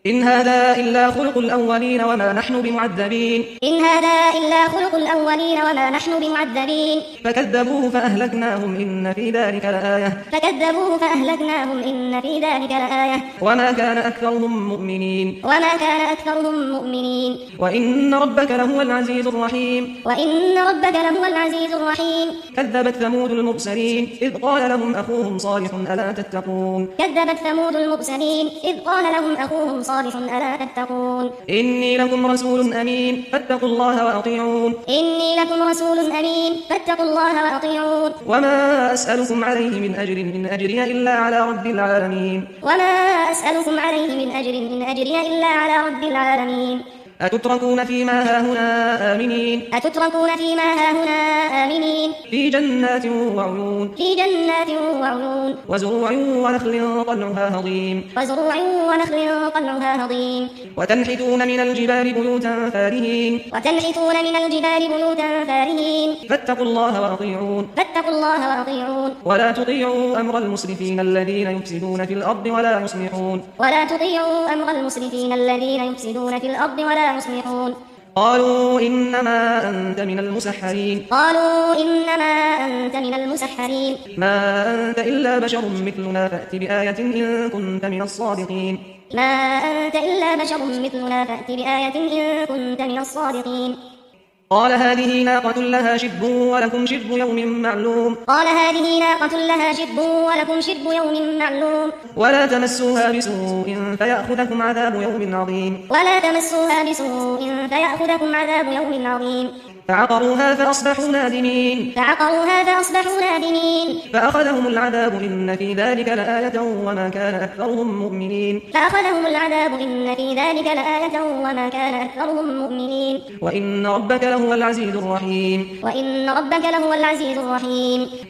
إن هذا إلا خلق الأولين وما نحن بمعذبين. إن هذا إلا خلق الأولين وما نحن بمعذبين. فكذبوه فأهلكناهم إن في ذلك لآية. فكذبوه فأهلكناهم إن في ذلك لآية. وما كان أكثرهم مؤمنين. وما كان أكثرهم مؤمنين. وإن ربك لهو العزيز الرحيم. وإن ربك لهو العزيز الرحيم. كذبت ثمود المرسلين إذ قال لهم أخوهم صالح ألا تتقون. كذبت ثمود المرسلين إذ قال لهم أخوهم صالح ألا تتقون. إني لكم رسول أمين فاتقوا الله وأطيعون. إني لكم رسول أمين فاتقوا الله وأطيعون. وما أسألكم عليه من أجر إن أجري إلا على رب العالمين. وما أسألكم عليه من أجر إن أجري إلا على رب العالمين. أتتركون فيما هاهنا آمنين. أتتركون فيما هاهنا آمنين. في جنات وعيون. في جنات وعيون. وزروع ونخل طلعها هضيم. وزروع ونخل طلعها هضيم. وتنحتون من الجبال بيوتا فارهين. وتنحتون من الجبال بيوتا فارهين. فاتقوا الله وأطيعون. فاتقوا الله وأطيعون. ولا تطيعوا أمر المسرفين الذين يفسدون في الأرض ولا يصلحون. ولا تطيعوا أمر المسرفين الذين يفسدون في الأرض ولا يصلحون. قالوا إنما أنت من المسحرين. قالوا إنما أنت من المسحرين. ما أنت إلا بشر مثلنا فأت بآية إن كنت من الصادقين. ما أنت إلا بشر مثلنا فأت بآية إن كنت من الصادقين. قال هذه ناقة لها شرب ولكم شرب يوم معلوم. قال هذه ناقة لها شرب ولكم شرب يوم معلوم. ولا تمسوها بسوء فيأخذكم عذاب يوم عظيم. ولا تمسوها بسوء فيأخذكم عذاب يوم عظيم. فعقروها فأصبحوا نادمين. فعقروها فأصبحوا نادمين. فأخذهم العذاب إن في ذلك لآية وما كان أكثرهم مؤمنين. فأخذهم العذاب إن في ذلك لآية وما كان أكثرهم مؤمنين. وإن ربك لهو العزيز الرحيم. وإن ربك لهو العزيز الرحيم.